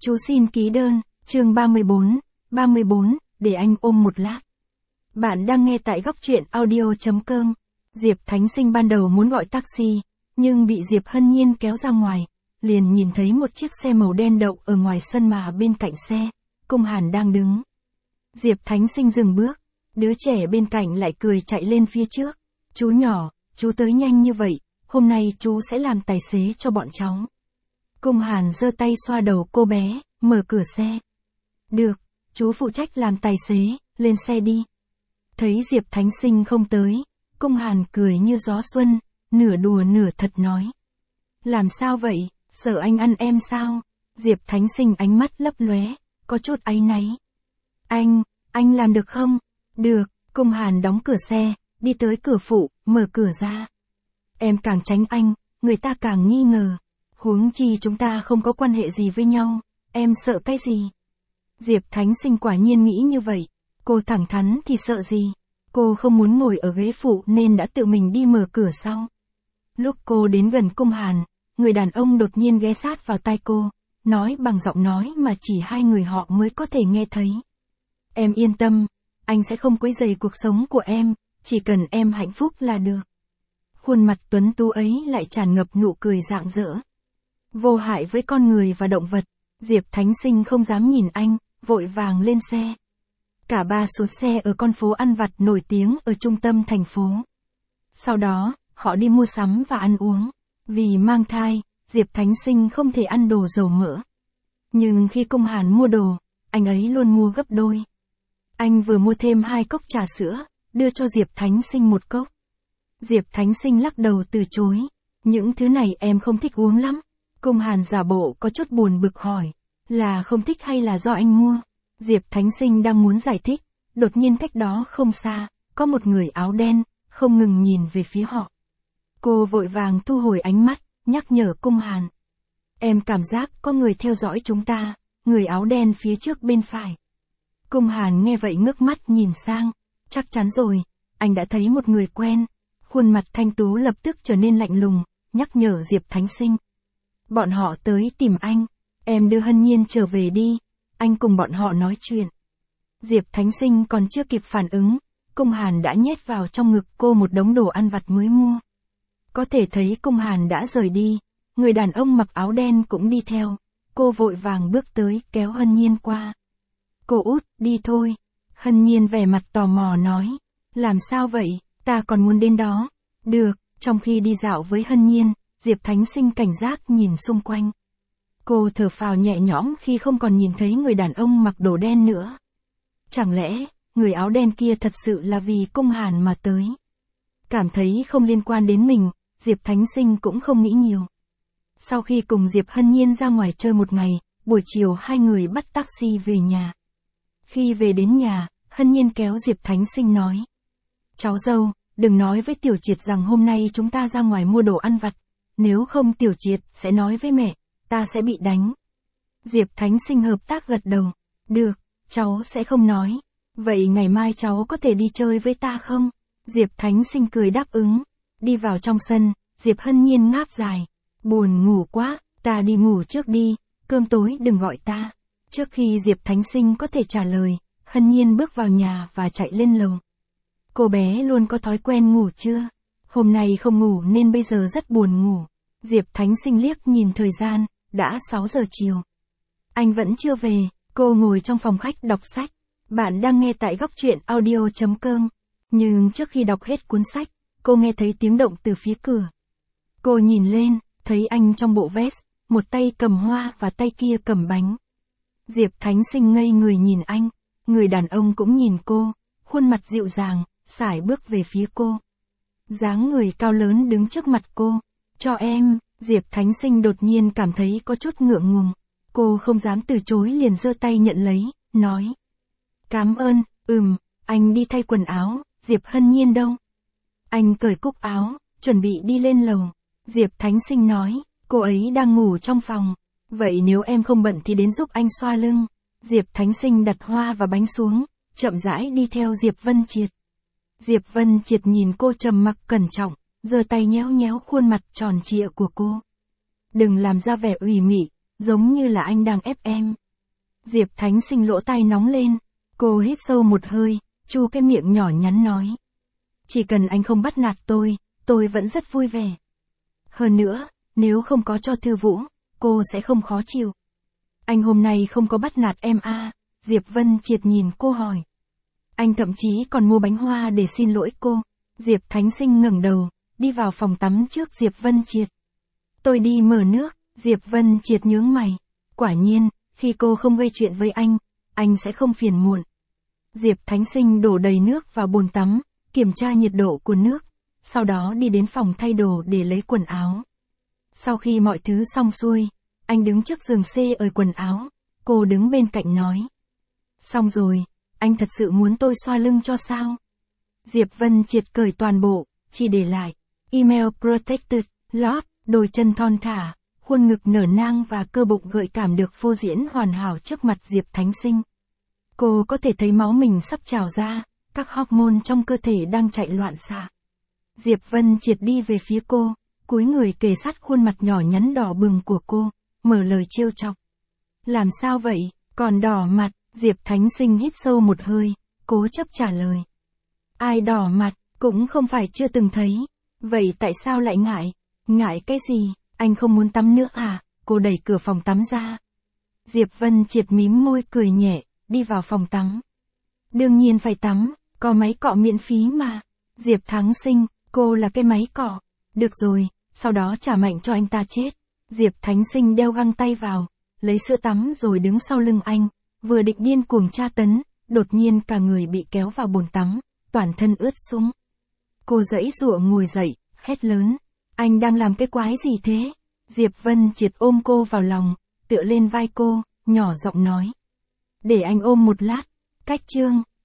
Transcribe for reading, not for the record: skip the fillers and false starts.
Chú xin ký đơn, chương 34, để anh ôm một lát. Bạn đang nghe tại góc truyện audio.com. Diệp Thánh Sinh ban đầu muốn gọi taxi, nhưng bị Diệp Hân Nhiên kéo ra ngoài, liền nhìn thấy một chiếc xe màu đen đậu ở ngoài sân mà bên cạnh xe, Cung Hàn đang đứng. Diệp Thánh Sinh dừng bước, đứa trẻ bên cạnh lại cười chạy lên phía trước. Chú nhỏ, chú tới nhanh như vậy, hôm nay chú sẽ làm tài xế cho bọn cháu. Cung Hàn giơ tay xoa đầu cô bé, mở cửa xe. Được, chú phụ trách làm tài xế, lên xe đi. Thấy Diệp Thánh Sinh không tới, Cung Hàn cười như gió xuân, nửa đùa nửa thật nói. Làm sao vậy, sợ anh ăn em sao? Diệp Thánh Sinh ánh mắt lấp lóe, có chút áy náy. Anh làm được không? Được, Cung Hàn đóng cửa xe, đi tới cửa phụ, mở cửa ra. Em càng tránh anh, người ta càng nghi ngờ. Huống chi chúng ta không có quan hệ gì với nhau, em sợ cái gì? Diệp Thánh Sinh quả nhiên nghĩ như vậy. Cô thẳng thắn thì sợ gì? Cô không muốn ngồi ở ghế phụ nên đã tự mình đi mở cửa sau. Lúc cô đến gần Cung Hàn, người đàn ông đột nhiên ghé sát vào tai cô, nói bằng giọng nói mà chỉ hai người họ mới có thể nghe thấy. Em yên tâm, anh sẽ không quấy rầy cuộc sống của em, chỉ cần em hạnh phúc là được. Khuôn mặt tuấn tú ấy lại tràn ngập nụ cười rạng rỡ. Vô hại với con người và động vật, Diệp Thánh Sinh không dám nhìn anh, vội vàng lên xe. Cả ba xuống xe ở con phố ăn vặt nổi tiếng ở trung tâm thành phố. Sau đó, họ đi mua sắm và ăn uống. Vì mang thai, Diệp Thánh Sinh không thể ăn đồ dầu mỡ. Nhưng khi Cung Hàn mua đồ, anh ấy luôn mua gấp đôi. Anh vừa mua thêm 2 cốc trà sữa, đưa cho Diệp Thánh Sinh 1 cốc. Diệp Thánh Sinh lắc đầu từ chối. Những thứ này em không thích uống lắm. Cung Hàn giả bộ có chút buồn bực hỏi. Là không thích hay là do anh mua? Diệp Thánh Sinh đang muốn giải thích. Đột nhiên cách đó không xa, có một người áo đen, không ngừng nhìn về phía họ. Cô vội vàng thu hồi ánh mắt, nhắc nhở Cung Hàn. Em cảm giác có người theo dõi chúng ta, người áo đen phía trước bên phải. Cung Hàn nghe vậy ngước mắt nhìn sang. Chắc chắn rồi, anh đã thấy một người quen. Khuôn mặt thanh tú lập tức trở nên lạnh lùng, nhắc nhở Diệp Thánh Sinh. Bọn họ tới tìm anh, em đưa Hân Nhiên trở về đi, anh cùng bọn họ nói chuyện. Diệp Thánh Sinh còn chưa kịp phản ứng, Cung Hàn đã nhét vào trong ngực cô một đống đồ ăn vặt mới mua. Có thể thấy Cung Hàn đã rời đi, người đàn ông mặc áo đen cũng đi theo, cô vội vàng bước tới kéo Hân Nhiên qua. Cô út, đi thôi. Hân Nhiên vẻ mặt tò mò nói, làm sao vậy, ta còn muốn đến đó. Được, trong khi đi dạo với Hân Nhiên, Diệp Thánh Sinh cảnh giác nhìn xung quanh. Cô thở phào nhẹ nhõm khi không còn nhìn thấy người đàn ông mặc đồ đen nữa. Chẳng lẽ, người áo đen kia thật sự là vì Cung Hàn mà tới? Cảm thấy không liên quan đến mình, Diệp Thánh Sinh cũng không nghĩ nhiều. Sau khi cùng Diệp Hân Nhiên ra ngoài chơi một ngày, buổi chiều hai người bắt taxi về nhà. Khi về đến nhà, Hân Nhiên kéo Diệp Thánh Sinh nói. Cháu dâu, đừng nói với Tiểu Triệt rằng hôm nay chúng ta ra ngoài mua đồ ăn vặt. Nếu không Tiểu Triệt sẽ nói với mẹ, ta sẽ bị đánh. Diệp Thánh Sinh hợp tác gật đầu. Được, cháu sẽ không nói. Vậy ngày mai cháu có thể đi chơi với ta không? Diệp Thánh Sinh cười đáp ứng. Đi vào trong sân, Diệp Hân Nhiên ngáp dài. Buồn ngủ quá, ta đi ngủ trước đi, cơm tối đừng gọi ta. Trước khi Diệp Thánh Sinh có thể trả lời, Hân Nhiên bước vào nhà và chạy lên lầu. Cô bé luôn có thói quen ngủ trưa. Hôm nay không ngủ nên bây giờ rất buồn ngủ. Diệp Thánh Sinh liếc nhìn thời gian, đã 6 giờ chiều. Anh vẫn chưa về, cô ngồi trong phòng khách đọc sách. Bạn đang nghe tại góc truyện audio.com. Nhưng trước khi đọc hết cuốn sách, cô nghe thấy tiếng động từ phía cửa. Cô nhìn lên, thấy anh trong bộ vest, một tay cầm hoa và tay kia cầm bánh. Diệp Thánh Sinh ngây người nhìn anh, người đàn ông cũng nhìn cô, khuôn mặt dịu dàng, sải bước về phía cô. Dáng người cao lớn đứng trước mặt cô. Cho em, Diệp Thánh Sinh đột nhiên cảm thấy có chút ngượng ngùng. Cô không dám từ chối liền giơ tay nhận lấy, nói. Cảm ơn, anh đi thay quần áo, Diệp Hân Nhiên đâu? Anh cởi cúc áo, chuẩn bị đi lên lầu. Diệp Thánh Sinh nói, cô ấy đang ngủ trong phòng. Vậy nếu em không bận thì đến giúp anh xoa lưng. Diệp Thánh Sinh đặt hoa và bánh xuống, chậm rãi đi theo Diệp Vân Triệt. Diệp Vân Triệt nhìn cô trầm mặc cẩn trọng, giơ tay nhéo nhéo khuôn mặt tròn trịa của cô. Đừng làm ra vẻ ủy mị, giống như là anh đang ép em. Diệp Thánh Sinh lỗ tai nóng lên, cô hít sâu một hơi, chu cái miệng nhỏ nhắn nói. Chỉ cần anh không bắt nạt tôi vẫn rất vui vẻ. Hơn nữa, nếu không có cho Thư Vũ, cô sẽ không khó chịu. Anh hôm nay không có bắt nạt em à, Diệp Vân Triệt nhìn cô hỏi. Anh thậm chí còn mua bánh hoa để xin lỗi cô. Diệp Thánh Sinh ngẩng đầu, đi vào phòng tắm trước Diệp Vân Triệt. Tôi đi mở nước, Diệp Vân Triệt nhướng mày. Quả nhiên, khi cô không gây chuyện với anh sẽ không phiền muộn. Diệp Thánh Sinh đổ đầy nước vào bồn tắm, kiểm tra nhiệt độ của nước, sau đó đi đến phòng thay đồ để lấy quần áo. Sau khi mọi thứ xong xuôi, anh đứng trước giường xê ời quần áo, cô đứng bên cạnh nói. Xong rồi, anh thật sự muốn tôi xoa lưng cho sao? Diệp Vân Triệt cởi toàn bộ, chỉ để lại email protected, lót, đôi chân thon thả, khuôn ngực nở nang và cơ bụng gợi cảm được phô diễn hoàn hảo trước mặt Diệp Thánh Sinh. Cô có thể thấy máu mình sắp trào ra, các hormone trong cơ thể đang chạy loạn xạ. Diệp Vân Triệt đi về phía cô, cúi người kề sát khuôn mặt nhỏ nhắn đỏ bừng của cô, mở lời trêu chọc. Làm sao vậy, còn đỏ mặt? Diệp Thánh Sinh hít sâu một hơi, cố chấp trả lời. Ai đỏ mặt, cũng không phải chưa từng thấy. Vậy tại sao lại ngại? Ngại cái gì? Anh không muốn tắm nữa à? Cô đẩy cửa phòng tắm ra. Diệp Vân Triệt mím môi cười nhẹ, đi vào phòng tắm. Đương nhiên phải tắm, có máy cọ miễn phí mà. Diệp Thánh Sinh, cô là cái máy cọ. Được rồi, sau đó trả mạnh cho anh ta chết. Diệp Thánh Sinh đeo găng tay vào, lấy sữa tắm rồi đứng sau lưng anh, vừa định điên cuồng tra tấn, đột nhiên cả người bị kéo vào bồn tắm, toàn thân ướt sũng. Cô giãy giụa ngồi dậy, hét lớn. Anh đang làm cái quái gì thế? Diệp Vân Triệt ôm cô vào lòng, tựa lên vai cô, nhỏ giọng nói. Để anh ôm một lát. Cách chương